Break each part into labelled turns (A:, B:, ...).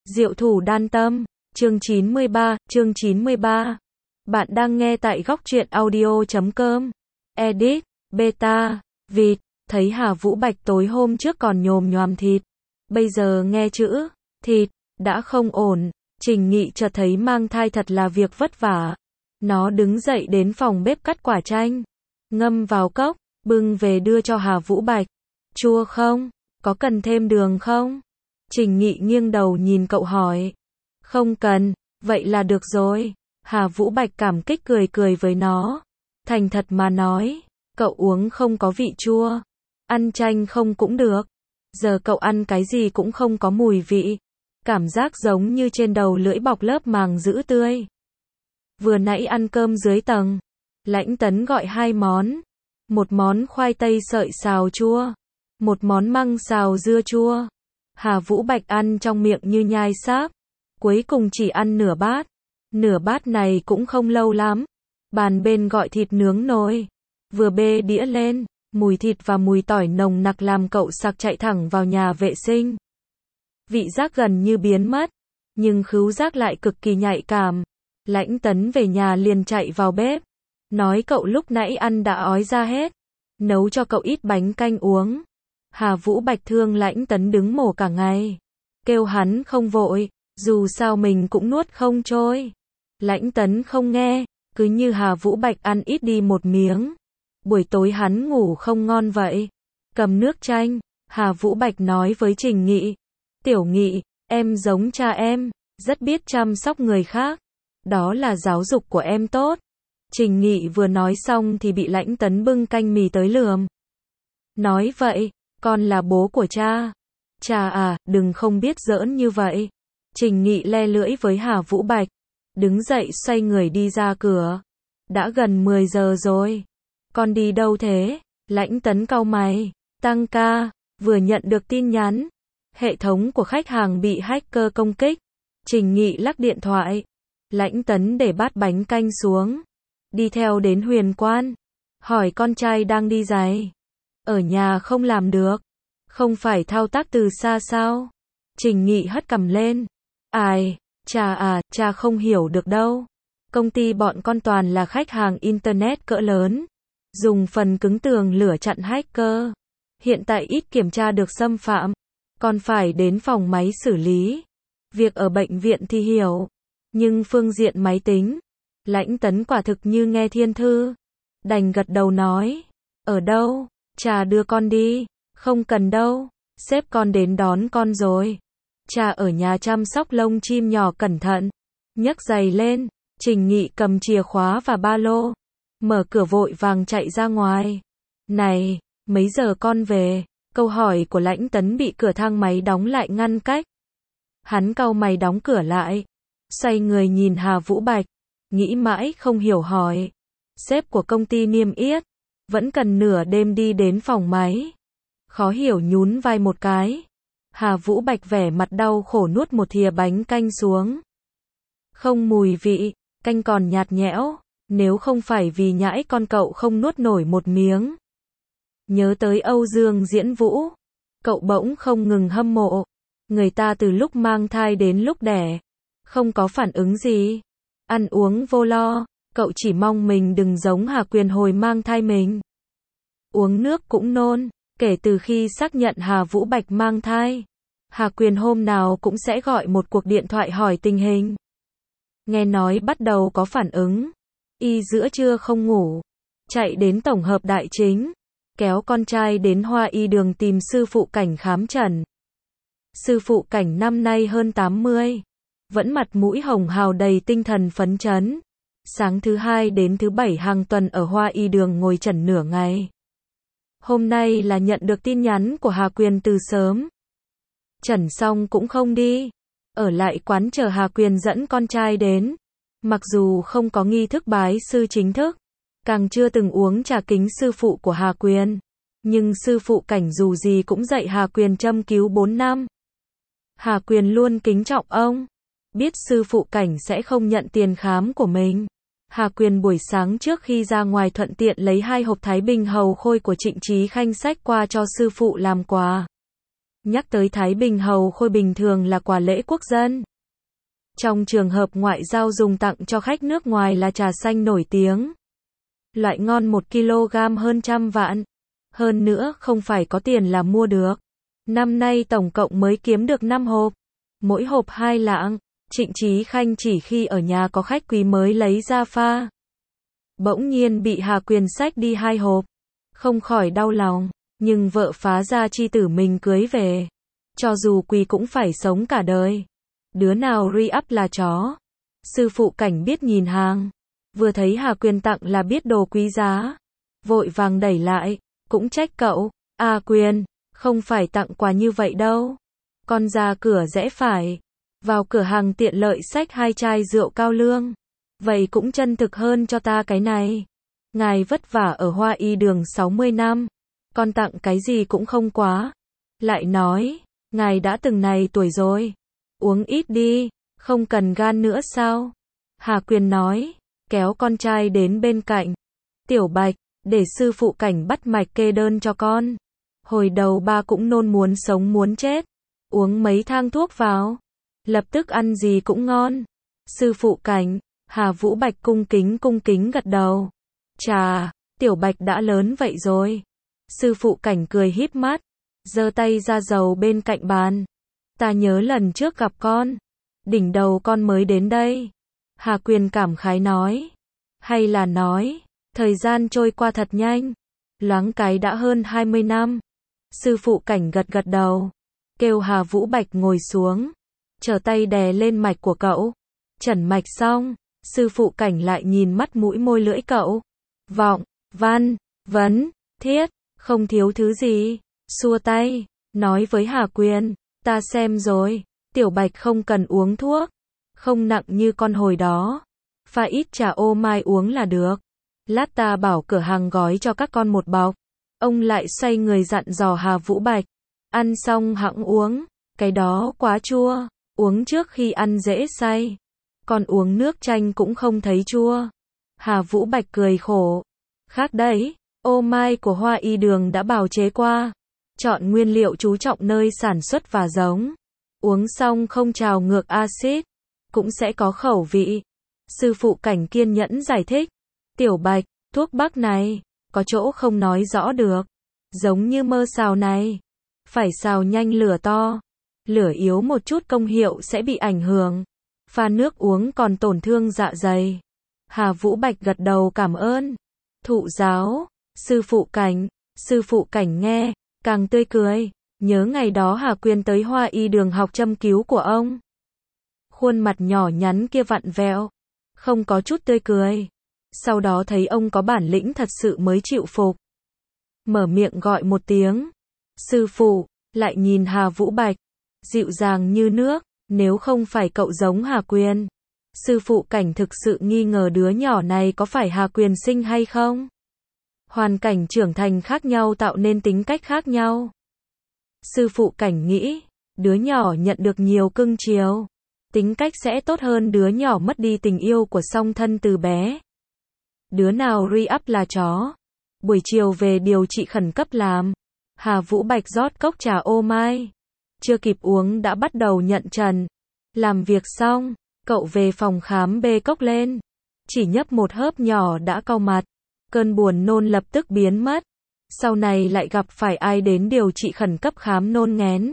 A: Diệu thủ đan tâm, chương 93. Bạn đang nghe tại góc truyện audio.com. Edit, beta, vịt, thấy Hà Vũ Bạch tối hôm trước còn nhồm nhoàm thịt. Bây giờ nghe chữ, thịt, đã không ổn. Trình Nghị chợt thấy mang thai thật là việc vất vả. Nó đứng dậy đến phòng bếp cắt quả chanh. Ngâm vào cốc, bưng về đưa cho Hà Vũ Bạch. Chua không? Có cần thêm đường không? Trình Nghị nghiêng đầu nhìn cậu hỏi. Không cần, vậy là được rồi. Hà Vũ Bạch cảm kích cười cười với nó. Thành thật mà nói, cậu uống không có vị chua. Ăn chanh không cũng được. Giờ cậu ăn cái gì cũng không có mùi vị. Cảm giác giống như trên đầu lưỡi bọc lớp màng giữ tươi. Vừa nãy ăn cơm dưới tầng. Lãnh Tấn gọi 2 món. Một món khoai tây sợi xào chua. Một món măng xào dưa chua. Hà Vũ Bạch ăn trong miệng như nhai sáp. Cuối cùng chỉ ăn nửa bát. Nửa bát này cũng không lâu lắm. Bàn bên gọi thịt nướng nồi. Vừa bê đĩa lên, mùi thịt và mùi tỏi nồng nặc làm cậu sặc chạy thẳng vào nhà vệ sinh. Vị giác gần như biến mất, nhưng khứu giác lại cực kỳ nhạy cảm. Lãnh Tấn về nhà liền chạy vào bếp. Nói cậu lúc nãy ăn đã ói ra hết. Nấu cho cậu ít bánh canh uống. Hà Vũ Bạch thương Lãnh Tấn đứng mổ cả ngày. Kêu hắn không vội, dù sao mình cũng nuốt không trôi. Lãnh Tấn không nghe, cứ như Hà Vũ Bạch ăn ít đi một miếng. Buổi tối hắn ngủ không ngon vậy. Cầm nước chanh, Hà Vũ Bạch nói với Trình Nghị. Tiểu Nghị, em giống cha em, rất biết chăm sóc người khác. Đó là giáo dục của em tốt. Trình Nghị vừa nói xong thì bị Lãnh Tấn bưng canh mì tới lườm. Nói vậy, con là bố của cha. Cha à, đừng không biết giỡn như vậy. Trình Nghị le lưỡi với Hà Vũ Bạch. Đứng dậy xoay người đi ra cửa. Đã gần 10 giờ rồi. Con đi đâu thế? Lãnh Tấn cau mày. Tăng ca, vừa nhận được tin nhắn. Hệ thống của khách hàng bị hacker công kích. Trình Nghị lắc điện thoại. Lãnh Tấn để bát bánh canh xuống. Đi theo đến Huyền Quan. Hỏi con trai đang đi giày. Ở nhà không làm được. Không phải thao tác từ xa sao? Trình Nghị hất cằm lên. Ai, cha à, cha không hiểu được đâu. Công ty bọn con toàn là khách hàng Internet cỡ lớn. Dùng phần cứng tường lửa chặn hacker. Hiện tại ít kiểm tra được xâm phạm. Còn phải đến phòng máy xử lý. Việc ở bệnh viện thì hiểu. Nhưng phương diện máy tính. Lãnh Tấn quả thực như nghe thiên thư. Đành gật đầu nói. Ở đâu? Cha đưa con đi. Không cần đâu. Sếp con đến đón con rồi. Cha ở nhà chăm sóc lông chim nhỏ cẩn thận. Nhấc giày lên. Trình Nghị cầm chìa khóa và ba lô. Mở cửa vội vàng chạy ra ngoài. Này, mấy giờ con về? Câu hỏi của Lãnh Tấn bị cửa thang máy đóng lại ngăn cách. Hắn cau mày đóng cửa lại. Xoay người nhìn Hà Vũ Bạch. Nghĩ mãi không hiểu hỏi. Sếp của công ty niêm yết. Vẫn cần nửa đêm đi đến phòng máy. Khó hiểu nhún vai một cái. Hà Vũ Bạch vẻ mặt đau khổ nuốt một thìa bánh canh xuống. Không mùi vị, canh còn nhạt nhẽo. Nếu không phải vì nhãi con cậu không nuốt nổi một miếng. Nhớ tới Âu Dương Diễn Vũ. Cậu bỗng không ngừng hâm mộ. Người ta từ lúc mang thai đến lúc đẻ. Không có phản ứng gì. Ăn uống vô lo. Cậu chỉ mong mình đừng giống Hà Quyền hồi mang thai mình. Uống nước cũng nôn. Kể từ khi xác nhận Hà Vũ Bạch mang thai. Hà Quyền hôm nào cũng sẽ gọi một cuộc điện thoại hỏi tình hình. Nghe nói bắt đầu có phản ứng. Y giữa trưa không ngủ. Chạy đến tổng hợp đại chính. Kéo con trai đến Hoa Y Đường tìm sư phụ Cảnh khám trần. Sư phụ Cảnh năm nay hơn 80. Vẫn mặt mũi hồng hào đầy tinh thần phấn chấn. Sáng thứ 2 đến thứ 7 hàng tuần ở Hoa Y Đường ngồi chẩn nửa ngày. Hôm nay là nhận được tin nhắn của Hà Quyền từ sớm. Chẩn xong cũng không đi. Ở lại quán chờ Hà Quyền dẫn con trai đến. Mặc dù không có nghi thức bái sư chính thức. Càng chưa từng uống trà kính sư phụ của Hà Quyền. Nhưng sư phụ Cảnh dù gì cũng dạy Hà Quyền châm cứu 4 năm. Hà Quyền luôn kính trọng ông. Biết sư phụ Cảnh sẽ không nhận tiền khám của mình. Hà Quyền buổi sáng trước khi ra ngoài thuận tiện lấy 2 hộp Thái Bình Hầu Khôi của Trịnh Chí Khanh xách qua cho sư phụ làm quà. Nhắc tới Thái Bình hầu khôi bình thường là quà lễ quốc dân. Trong trường hợp ngoại giao dùng tặng cho khách nước ngoài là trà xanh nổi tiếng. Loại ngon 1 kg hơn 100 vạn. Hơn nữa không phải có tiền là mua được. Năm nay tổng cộng mới kiếm được 5 hộp. Mỗi hộp 2 lạng. Trịnh Chí Khanh chỉ khi ở nhà có khách quý mới lấy ra pha. Bỗng nhiên bị Hà Quyền xách đi 2 hộp. Không khỏi đau lòng. Nhưng vợ phá ra chi tử mình cưới về. Cho dù quý cũng phải sống cả đời. Đứa nào re-up là chó. Sư phụ Cảnh biết nhìn hàng. Vừa thấy Hà Quyền tặng là biết đồ quý giá. Vội vàng đẩy lại. Cũng trách cậu. À Quyền, không phải tặng quà như vậy đâu. Con ra cửa rẽ phải. Vào cửa hàng tiện lợi xách 2 chai rượu cao lương. Vậy cũng chân thực hơn cho ta cái này. Ngài vất vả ở Hoa Y Đường 60 năm. Con tặng cái gì cũng không quá. Lại nói, ngài đã từng này tuổi rồi. Uống ít đi, không cần gan nữa sao? Hà Quyền nói, kéo con trai đến bên cạnh. Tiểu Bạch, để sư phụ Cảnh bắt mạch kê đơn cho con. Hồi đầu ba cũng nôn muốn sống muốn chết. Uống mấy thang thuốc vào. Lập tức ăn gì cũng ngon. Sư phụ Cảnh, Hà Vũ Bạch cung kính gật đầu. Chà, Tiểu Bạch đã lớn vậy rồi. Sư phụ Cảnh cười híp mắt, giơ tay ra dầu bên cạnh bàn. Ta nhớ lần trước gặp con, đỉnh đầu con mới đến đây. Hà Quyền cảm khái nói. Hay là nói, thời gian trôi qua thật nhanh. Loáng cái đã hơn 20 năm. Sư phụ Cảnh gật gật đầu. Kêu Hà Vũ Bạch ngồi xuống. Trở tay đè lên mạch của cậu. Chẩn mạch xong, sư phụ Cảnh lại nhìn mắt mũi môi lưỡi cậu. Vọng, văn, vấn, thiết, không thiếu thứ gì. Xua tay, nói với Hà Quyền, ta xem rồi, Tiểu Bạch không cần uống thuốc. Không nặng như con hồi đó. Pha ít trà ô mai uống là được. Lát ta bảo cửa hàng gói cho các con một bọc. Ông lại xoay người dặn dò Hà Vũ Bạch. Ăn xong hẵng uống, cái đó quá chua. Uống trước khi ăn dễ say. Còn uống nước chanh cũng không thấy chua. Hà Vũ Bạch cười khổ. Khác đấy, ô mai của Hoa Y Đường đã bào chế qua. Chọn nguyên liệu chú trọng nơi sản xuất và giống. Uống xong không trào ngược axit, cũng sẽ có khẩu vị. Sư phụ Cảnh kiên nhẫn giải thích. Tiểu Bạch, thuốc bắc này, có chỗ không nói rõ được. Giống như mơ xào này. Phải xào nhanh lửa to. Lửa yếu một chút công hiệu sẽ bị ảnh hưởng. Pha nước uống còn tổn thương dạ dày. Hà Vũ Bạch gật đầu cảm ơn. Thụ giáo, sư phụ Cảnh nghe, càng tươi cười. Nhớ ngày đó Hà Quyền tới Hoa Y Đường học châm cứu của ông. Khuôn mặt nhỏ nhắn kia vặn vẹo, không có chút tươi cười. Sau đó thấy ông có bản lĩnh thật sự mới chịu phục. Mở miệng gọi một tiếng. Sư phụ, lại nhìn Hà Vũ Bạch. Dịu dàng như nước, nếu không phải cậu giống Hà Quyền. Sư phụ Cảnh thực sự nghi ngờ đứa nhỏ này có phải Hà Quyền sinh hay không. Hoàn cảnh trưởng thành khác nhau tạo nên tính cách khác nhau. Sư phụ Cảnh nghĩ, đứa nhỏ nhận được nhiều cưng chiều, tính cách sẽ tốt hơn đứa nhỏ mất đi tình yêu của song thân từ bé. Đứa nào re-up là chó. Buổi chiều về điều trị khẩn cấp làm. Hà Vũ Bạch rót cốc trà ô mai. Chưa kịp uống đã bắt đầu nhận trần. Làm việc xong, cậu về phòng khám bê cốc lên. Chỉ nhấp một hớp nhỏ đã cau mặt. Cơn buồn nôn lập tức biến mất. Sau này lại gặp phải ai đến điều trị khẩn cấp khám nôn nghén.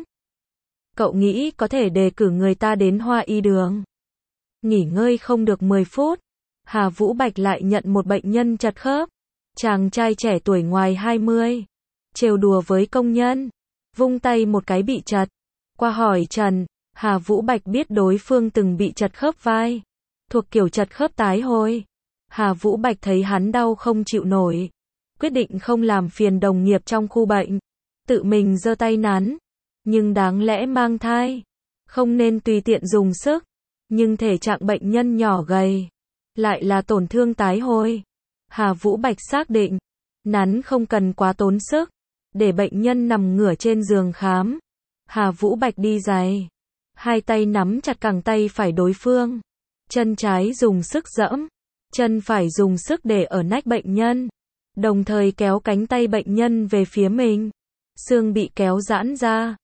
A: Cậu nghĩ có thể đề cử người ta đến Hoa Y Đường. Nghỉ ngơi không được 10 phút. Hà Vũ Bạch lại nhận một bệnh nhân chật khớp. Chàng trai trẻ tuổi ngoài 20. Trêu đùa với công nhân. Vung tay một cái bị chật. Qua hỏi trần, Hà Vũ Bạch biết đối phương từng bị chật khớp vai. Thuộc kiểu chật khớp tái hồi. Hà Vũ Bạch thấy hắn đau không chịu nổi. Quyết định không làm phiền đồng nghiệp trong khu bệnh. Tự mình giơ tay nắn. Nhưng đáng lẽ mang thai. Không nên tùy tiện dùng sức. Nhưng thể trạng bệnh nhân nhỏ gầy. Lại là tổn thương tái hồi. Hà Vũ Bạch xác định. Nắn không cần quá tốn sức. Để bệnh nhân nằm ngửa trên giường khám. Hà Vũ Bạch đi giày. Hai tay nắm chặt cẳng tay phải đối phương. Chân trái dùng sức giẫm. Chân phải dùng sức để ở nách bệnh nhân. Đồng thời kéo cánh tay bệnh nhân về phía mình. Xương bị kéo giãn ra.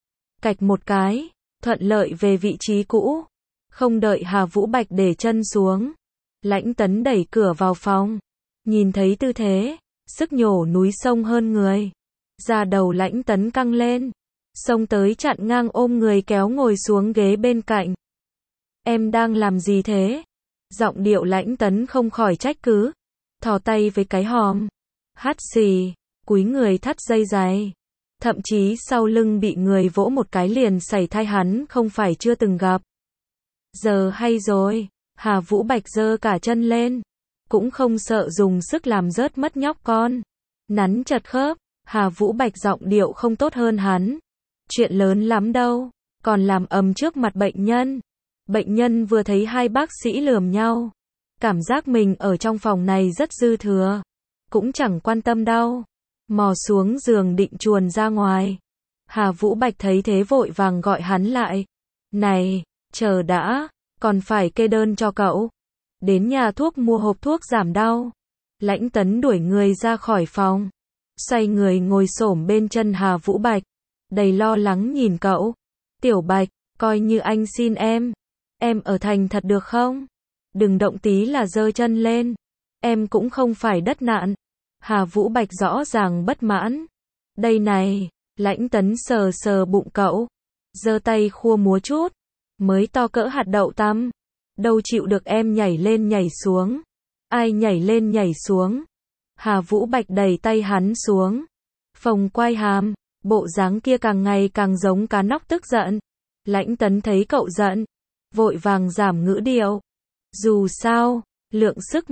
A: cạch một cái, thuận lợi về vị trí cũ. Không đợi Hà Vũ Bạch để chân xuống, Lãnh Tấn đẩy cửa vào phòng. Nhìn thấy tư thế, sức nhổ núi sông hơn người. Da đầu Lãnh Tấn căng lên, xông tới chặn ngang ôm người kéo ngồi xuống ghế bên cạnh. Em đang làm gì thế? Giọng điệu Lãnh Tấn không khỏi trách cứ. Thò tay với cái hòm. Hắt xì, cúi người thắt dây giày. Thậm chí sau lưng bị người vỗ một cái liền sảy thai hắn không phải chưa từng gặp. Giờ hay rồi, Hà Vũ Bạch giơ cả chân lên. Cũng không sợ dùng sức làm rớt mất nhóc con. Nắn chật khớp, Hà Vũ Bạch giọng điệu không tốt hơn hắn. Chuyện lớn lắm đâu, còn làm ầm trước mặt bệnh nhân. Bệnh nhân vừa thấy hai bác sĩ lườm nhau. Cảm giác mình ở trong phòng này rất dư thừa. Cũng chẳng quan tâm đâu. Mò xuống giường định chuồn ra ngoài. Hà Vũ Bạch thấy thế vội vàng gọi hắn lại. Này, chờ đã, còn phải kê đơn cho cậu. Đến nhà thuốc mua hộp thuốc giảm đau. Lãnh Tấn đuổi người ra khỏi phòng. Xoay người ngồi xổm bên chân Hà Vũ Bạch. Đầy lo lắng nhìn cậu. Tiểu Bạch, coi như anh xin em. Em ở thành thật được không? Đừng động tí là giơ chân lên. Em cũng không phải đất nạn. Hà Vũ Bạch rõ ràng bất mãn. Đây này, Lãnh Tấn sờ sờ bụng cậu. Giơ tay khua múa chút. Mới to cỡ hạt đậu tăm. Đâu chịu được em nhảy lên nhảy xuống. Ai nhảy lên nhảy xuống. Hà Vũ Bạch đẩy tay hắn xuống. Phồng quai hàm. Bộ dáng kia càng ngày càng giống cá nóc tức giận. Lãnh Tấn thấy cậu giận. Vội vàng giảm ngữ điệu. Dù sao, lượng sức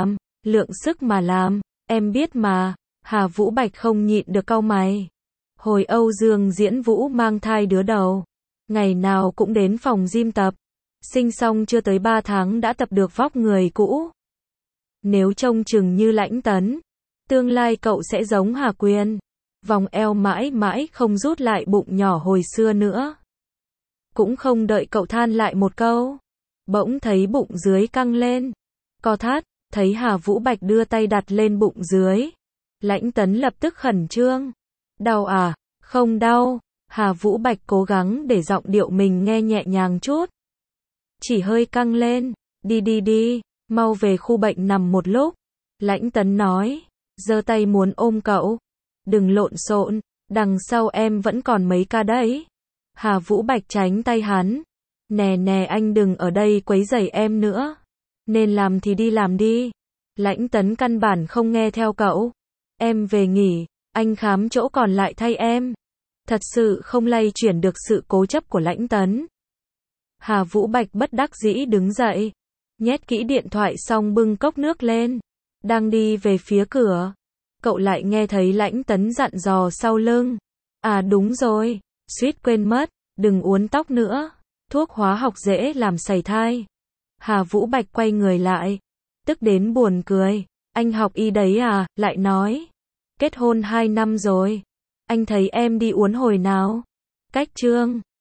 A: mà làm, em biết mà. Hà Vũ Bạch không nhịn được cau mày. Hồi Âu Dương Diễn Vũ mang thai đứa đầu. Ngày nào cũng đến phòng gym tập. Sinh xong chưa tới 3 tháng đã tập được vóc người cũ. Nếu trông chừng như Lãnh Tấn, tương lai cậu sẽ giống Hà Quyền. Vòng eo mãi mãi không rút lại bụng nhỏ hồi xưa nữa. Cũng không đợi cậu than lại một câu. Bỗng thấy bụng dưới căng lên. Co thắt, thấy Hà Vũ Bạch đưa tay đặt lên bụng dưới. Lãnh Tấn lập tức khẩn trương. Đau à? Không đau. Hà Vũ Bạch cố gắng để giọng điệu mình nghe nhẹ nhàng chút. Chỉ hơi căng lên. Đi, mau về khu bệnh nằm một lúc. Lãnh Tấn nói. Giơ tay muốn ôm cậu. Đừng lộn xộn, đằng sau em vẫn còn mấy ca đấy. Hà Vũ Bạch tránh tay hắn. Nè anh đừng ở đây quấy rầy em nữa. Nên làm thì đi làm đi. Lãnh Tấn căn bản không nghe theo cậu. Em về nghỉ, anh khám chỗ còn lại thay em. Thật sự không lay chuyển được sự cố chấp của Lãnh Tấn. Hà Vũ Bạch bất đắc dĩ đứng dậy. Nhét kỹ điện thoại xong bưng cốc nước lên. Đang đi về phía cửa. Cậu lại nghe thấy Lãnh Tấn dặn dò sau lưng. À đúng rồi, suýt quên mất, đừng uốn tóc nữa. Thuốc hóa học dễ làm sảy thai. Hà Vũ Bạch quay người lại. Tức đến buồn cười. Anh học y đấy à, lại nói. Kết hôn 2 năm rồi. Anh thấy em đi uốn hồi nào? Cách chương